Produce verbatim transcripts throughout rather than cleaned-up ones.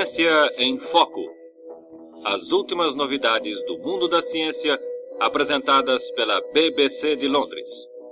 Ciência em Foco. As últimas novidades do mundo da ciência, apresentadas pela B B C de Londres.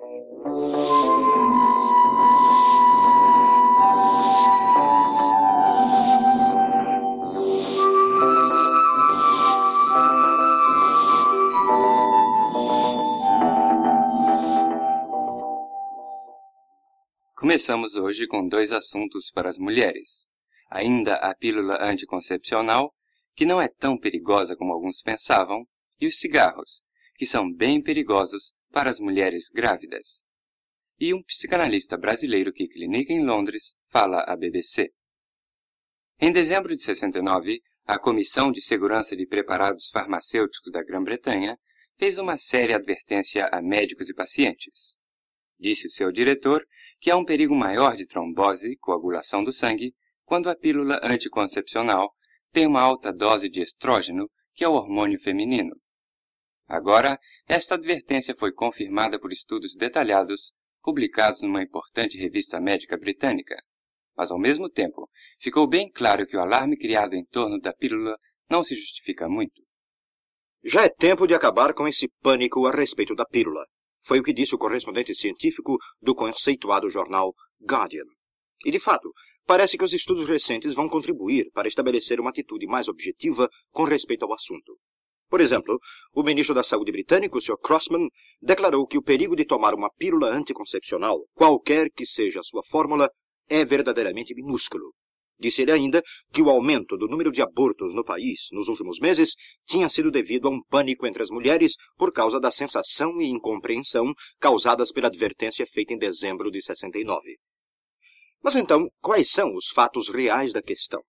Começamos hoje com dois assuntos para as mulheres. Ainda a pílula anticoncepcional, que não é tão perigosa como alguns pensavam, e os cigarros, que são bem perigosos para as mulheres grávidas. E um psicanalista brasileiro que clinica em Londres fala à B B C. Em dezembro de sessenta e nove, a Comissão de Segurança de Preparados Farmacêuticos da Grã-Bretanha fez uma séria advertência a médicos e pacientes. Disse o seu diretor que há um perigo maior de trombose, coagulação do sangue, quando a pílula anticoncepcional tem uma alta dose de estrógeno, que é o hormônio feminino. Agora, esta advertência foi confirmada por estudos detalhados, publicados numa importante revista médica britânica. Mas, ao mesmo tempo, ficou bem claro que o alarme criado em torno da pílula não se justifica muito. Já é tempo de acabar com esse pânico a respeito da pílula. Foi o que disse o correspondente científico do conceituado jornal Guardian. E, de fato, parece que os estudos recentes vão contribuir para estabelecer uma atitude mais objetiva com respeito ao assunto. Por exemplo, o ministro da Saúde britânico, senhor Crossman, declarou que o perigo de tomar uma pílula anticoncepcional, qualquer que seja a sua fórmula, é verdadeiramente minúsculo. Disse ele ainda que o aumento do número de abortos no país nos últimos meses tinha sido devido a um pânico entre as mulheres por causa da sensação e incompreensão causadas pela advertência feita em dezembro de sessenta e nove. Mas então, quais são os fatos reais da questão?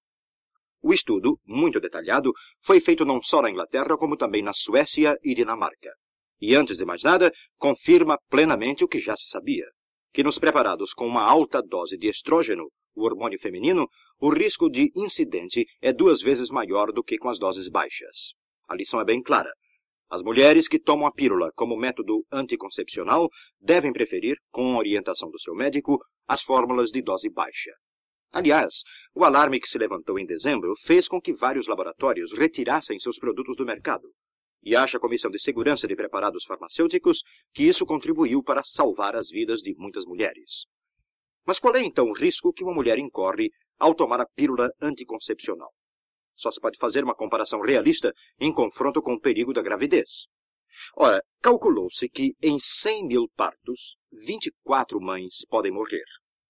O estudo, muito detalhado, foi feito não só na Inglaterra, como também na Suécia e Dinamarca. E, antes de mais nada, confirma plenamente o que já se sabia, que nos preparados com uma alta dose de estrógeno, o hormônio feminino, o risco de incidente é duas vezes maior do que com as doses baixas. A lição é bem clara. As mulheres que tomam a pílula como método anticoncepcional devem preferir, com orientação do seu médico, as fórmulas de dose baixa. Aliás, o alarme que se levantou em dezembro fez com que vários laboratórios retirassem seus produtos do mercado. E acha a Comissão de Segurança de Preparados Farmacêuticos que isso contribuiu para salvar as vidas de muitas mulheres. Mas qual é então o risco que uma mulher incorre ao tomar a pílula anticoncepcional? Só se pode fazer uma comparação realista em confronto com o perigo da gravidez. Ora, calculou-se que em cem mil partos, vinte e quatro mães podem morrer.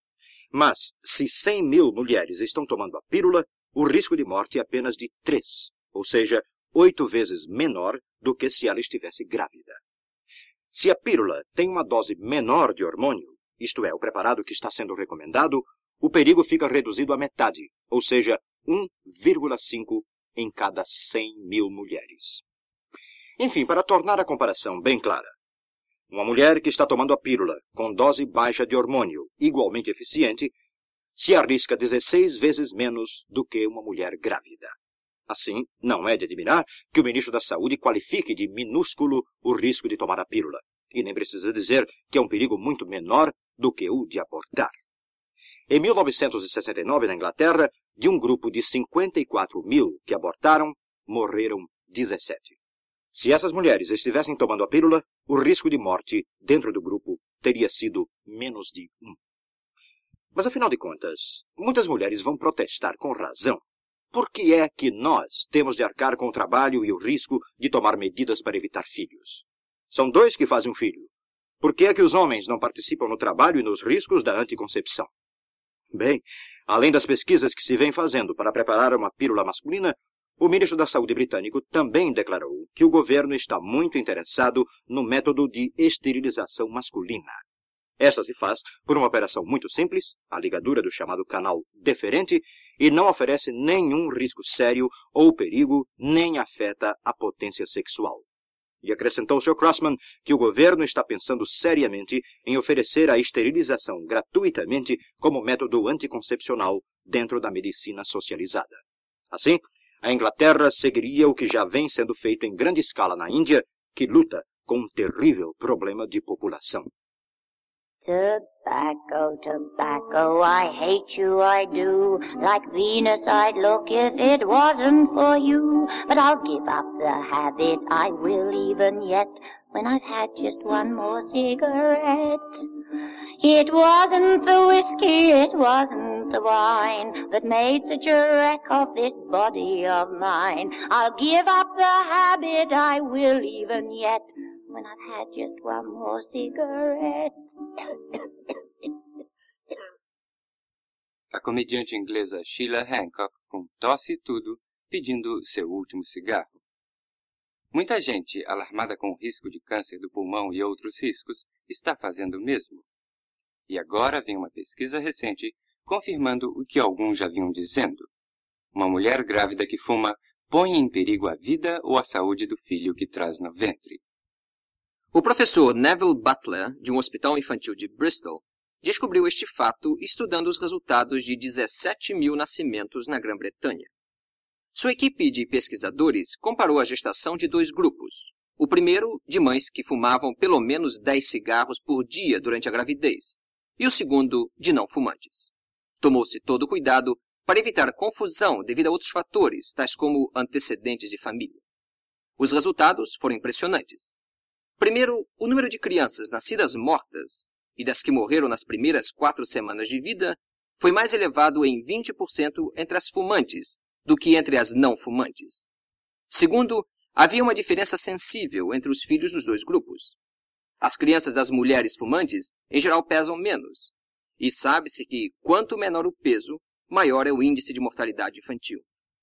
Mas, se cem mil mulheres estão tomando a pílula, o risco de morte é apenas de três, ou seja, oito vezes menor do que se ela estivesse grávida. Se a pílula tem uma dose menor de hormônio, isto é, o preparado que está sendo recomendado, o perigo fica reduzido à metade, ou seja, um vírgula cinco em cada cem mil mulheres. Enfim, para tornar a comparação bem clara, uma mulher que está tomando a pílula com dose baixa de hormônio igualmente eficiente se arrisca dezesseis vezes menos do que uma mulher grávida. Assim, não é de admirar que o ministro da Saúde qualifique de minúsculo o risco de tomar a pílula. E nem precisa dizer que é um perigo muito menor do que o de abortar. Em mil novecentos e sessenta e nove, na Inglaterra, de um grupo de cinquenta e quatro mil que abortaram, morreram dezessete. Se essas mulheres estivessem tomando a pílula, o risco de morte dentro do grupo teria sido menos de um. Mas, afinal de contas, muitas mulheres vão protestar com razão. Por que é que nós temos de arcar com o trabalho e o risco de tomar medidas para evitar filhos? São dois que fazem um filho. Por que é que os homens não participam no trabalho e nos riscos da anticoncepção? Bem, além das pesquisas que se vêm fazendo para preparar uma pílula masculina, o ministro da Saúde britânico também declarou que o governo está muito interessado no método de esterilização masculina. Esta se faz por uma operação muito simples, a ligadura do chamado canal deferente, e não oferece nenhum risco sério ou perigo, nem afeta a potência sexual. E acrescentou o senhor Crossman que o governo está pensando seriamente em oferecer a esterilização gratuitamente como método anticoncepcional dentro da medicina socializada. Assim, a Inglaterra seguiria o que já vem sendo feito em grande escala na Índia, que luta com um terrível problema de população. Tobacco, tobacco, I hate you, I do. Like Venus I'd look if it wasn't for you. But I'll give up the habit, I will even yet, when I've had just one more cigarette. It wasn't the whiskey, it wasn't the wine that made such a wreck of this body of mine. I'll give up the habit, I will even yet, when I've had just one more cigarette. A comediante inglesa Sheila Hancock, com tosse e tudo, pedindo seu último cigarro. Muita gente, alarmada com o risco de câncer do pulmão e outros riscos, está fazendo o mesmo. E agora vem uma pesquisa recente confirmando o que alguns já vinham dizendo. Uma mulher grávida que fuma põe em perigo a vida ou a saúde do filho que traz no ventre. O professor Neville Butler, de um hospital infantil de Bristol, descobriu este fato estudando os resultados de dezessete mil nascimentos na Grã-Bretanha. Sua equipe de pesquisadores comparou a gestação de dois grupos. O primeiro, de mães que fumavam pelo menos dez cigarros por dia durante a gravidez, e o segundo, de não fumantes. Tomou-se todo o cuidado para evitar confusão devido a outros fatores, tais como antecedentes de família. Os resultados foram impressionantes. Primeiro, o número de crianças nascidas mortas e das que morreram nas primeiras quatro semanas de vida foi mais elevado em vinte por cento entre as fumantes do que entre as não fumantes. Segundo, havia uma diferença sensível entre os filhos dos dois grupos. As crianças das mulheres fumantes, em geral, pesam menos, e sabe-se que quanto menor o peso, maior é o índice de mortalidade infantil.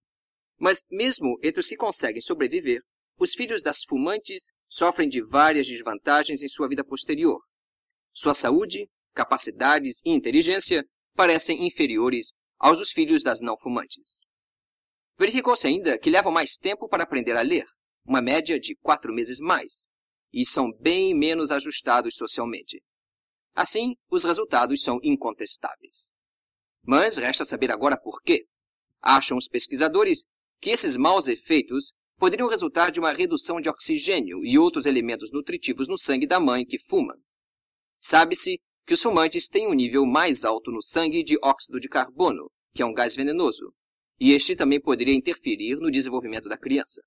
Mas mesmo entre os que conseguem sobreviver, os filhos das fumantes sofrem de várias desvantagens em sua vida posterior. Sua saúde, capacidades e inteligência parecem inferiores aos dos filhos das não fumantes. Verificou-se ainda que levam mais tempo para aprender a ler, uma média de quatro meses mais, e são bem menos ajustados socialmente. Assim, os resultados são incontestáveis. Mas resta saber agora por quê. Acham os pesquisadores que esses maus efeitos poderiam resultar de uma redução de oxigênio e outros elementos nutritivos no sangue da mãe que fuma. Sabe-se que os fumantes têm um nível mais alto no sangue de óxido de carbono, que é um gás venenoso, e este também poderia interferir no desenvolvimento da criança.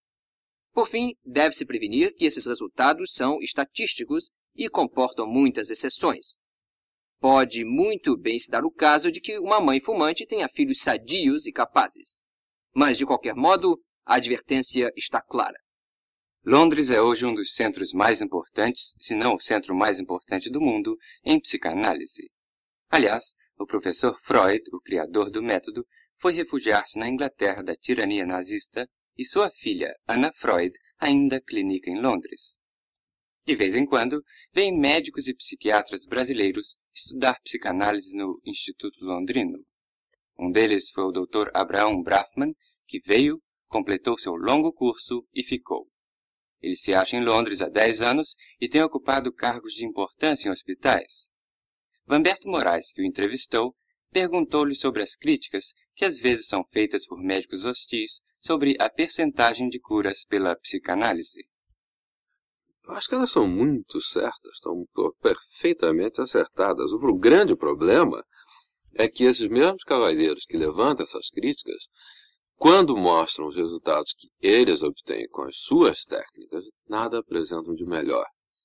Por fim, deve-se prevenir que esses resultados são estatísticos e comportam muitas exceções. Pode muito bem se dar o caso de que uma mãe fumante tenha filhos sadios e capazes. Mas, de qualquer modo, a advertência está clara. Londres é hoje um dos centros mais importantes, se não o centro mais importante do mundo, em psicanálise. Aliás, o professor Freud, o criador do método, foi refugiar-se na Inglaterra da tirania nazista e sua filha, Anna Freud, ainda clinica em Londres. De vez em quando, vêm médicos e psiquiatras brasileiros estudar psicanálise no Instituto Londrino. Um deles foi o doutor Abraham Brafman, que veio, completou seu longo curso e ficou. Ele se acha em Londres há dez anos e tem ocupado cargos de importância em hospitais. Vamberto Moraes, que o entrevistou, perguntou-lhe sobre as críticas que às vezes são feitas por médicos hostis sobre a percentagem de curas pela psicanálise. Eu acho que elas são muito certas, estão perfeitamente acertadas. O grande problema é que esses mesmos cavalheiros que levantam essas críticas, quando mostram os resultados que eles obtêm com as suas técnicas, nada apresentam de melhor.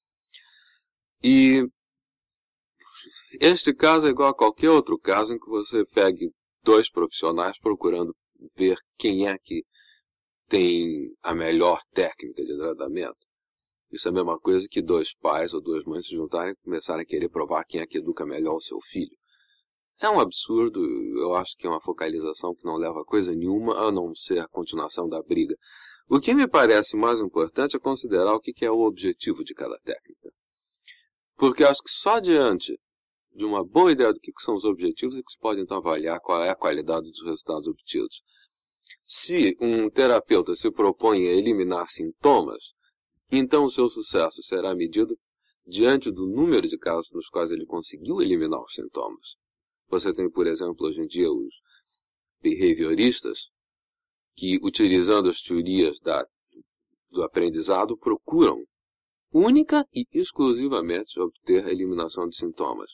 E este caso é igual a qualquer outro caso em que você pegue dois profissionais procurando ver quem é que tem a melhor técnica de tratamento. Isso é a mesma coisa que dois pais ou duas mães se juntarem e começarem a querer provar quem é que educa melhor o seu filho. É um absurdo, eu acho que é uma focalização que não leva a coisa nenhuma, a não ser a continuação da briga. O que me parece mais importante é considerar o que é o objetivo de cada técnica. Porque acho que só diante de uma boa ideia do que são os objetivos é que se pode então avaliar qual é a qualidade dos resultados obtidos. Se um terapeuta se propõe a eliminar sintomas, então o seu sucesso será medido diante do número de casos nos quais ele conseguiu eliminar os sintomas. Você tem, por exemplo, hoje em dia os behavioristas que, utilizando as teorias da, do aprendizado, procuram o única e exclusivamente obter a eliminação de sintomas.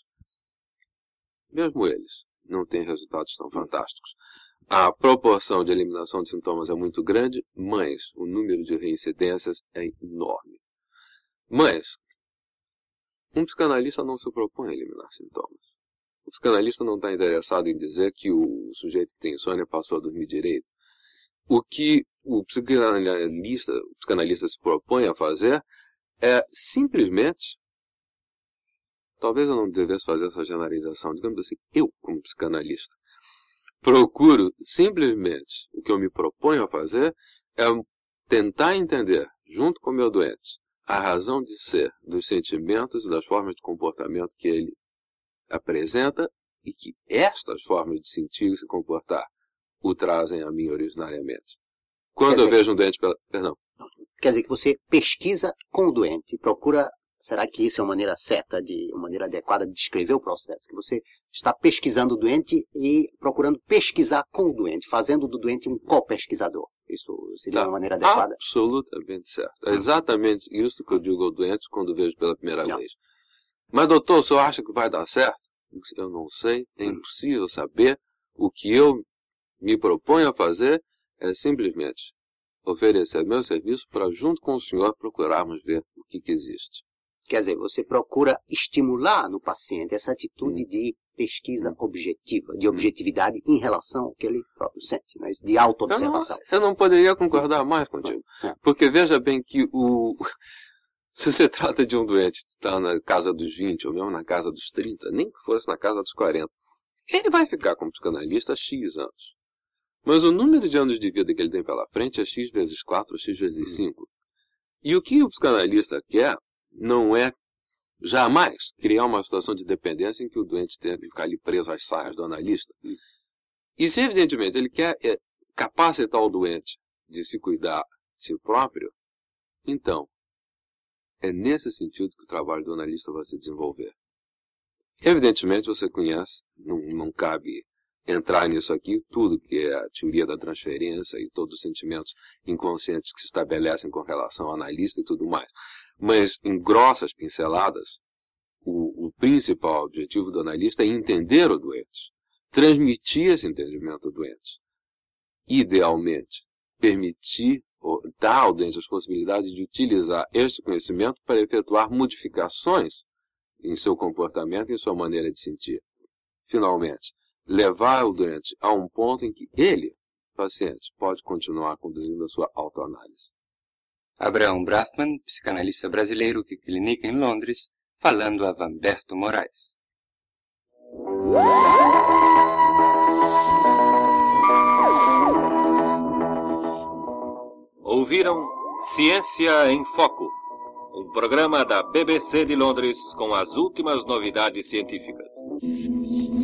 Mesmo eles não têm resultados tão fantásticos. A proporção de eliminação de sintomas é muito grande, mas o número de reincidências é enorme. Mas um psicanalista não se propõe a eliminar sintomas. O psicanalista não está interessado em dizer que o sujeito que tem insônia passou a dormir direito. O que o psicanalista, o psicanalista se propõe a fazer é simplesmente, talvez eu não devesse fazer essa generalização, digamos assim, eu como psicanalista, procuro simplesmente, o que eu me proponho a fazer é tentar entender, junto com o meu doente, a razão de ser dos sentimentos e das formas de comportamento que ele apresenta e que estas formas de sentir e se comportar o trazem a mim originariamente. Quando Quer eu dizer, vejo um doente pela... Perdão. Quer dizer que você pesquisa com o doente, procura... Será que isso é uma maneira certa, de uma maneira adequada de descrever o processo? Que você está pesquisando o doente e procurando pesquisar com o doente, fazendo do doente um co-pesquisador. Isso seria Tá uma maneira adequada? Absolutamente certo. É exatamente isso que eu digo ao doente quando vejo pela primeira Não. vez. Mas, doutor, o senhor acha que vai dar certo? Eu não sei, é impossível saber. O que eu me proponho a fazer é simplesmente oferecer meu serviço para, junto com o senhor, procurarmos ver o que, que existe. Quer dizer, você procura estimular no paciente essa atitude Hum. de pesquisa objetiva, de objetividade em relação ao que ele próprio sente, né? De auto-observação. Eu não, eu não poderia concordar mais contigo. É. Porque veja bem que o... se você trata de um doente que está na casa dos vinte, ou mesmo na casa dos trinta, nem que fosse na casa dos quarenta, ele vai ficar como psicanalista X anos. Mas o número de anos de vida que ele tem pela frente é X vezes quatro ou X vezes cinco. E o que o psicanalista quer não é jamais criar uma situação de dependência em que o doente tenha que ficar ali preso às saias do analista. E se, evidentemente, ele quer é, capacitar o doente de se cuidar de si próprio, então, é nesse sentido que o trabalho do analista vai se desenvolver. Evidentemente, você conhece, não, não cabe entrar nisso aqui, tudo que é a teoria da transferência e todos os sentimentos inconscientes que se estabelecem com relação ao analista e tudo mais. Mas, em grossas pinceladas, o, o principal objetivo do analista é entender o doente, transmitir esse entendimento ao doente. Idealmente, permitir ou dar ao doente as possibilidades de utilizar este conhecimento para efetuar modificações em seu comportamento e em sua maneira de sentir. Finalmente, levar o doente a um ponto em que ele, paciente, pode continuar conduzindo a sua autoanálise. Abraham Brathman, psicanalista brasileiro que clinica em Londres, falando a Vanberto Moraes. Ouviram Ciência em Foco, um programa da B B C de Londres com as últimas novidades científicas.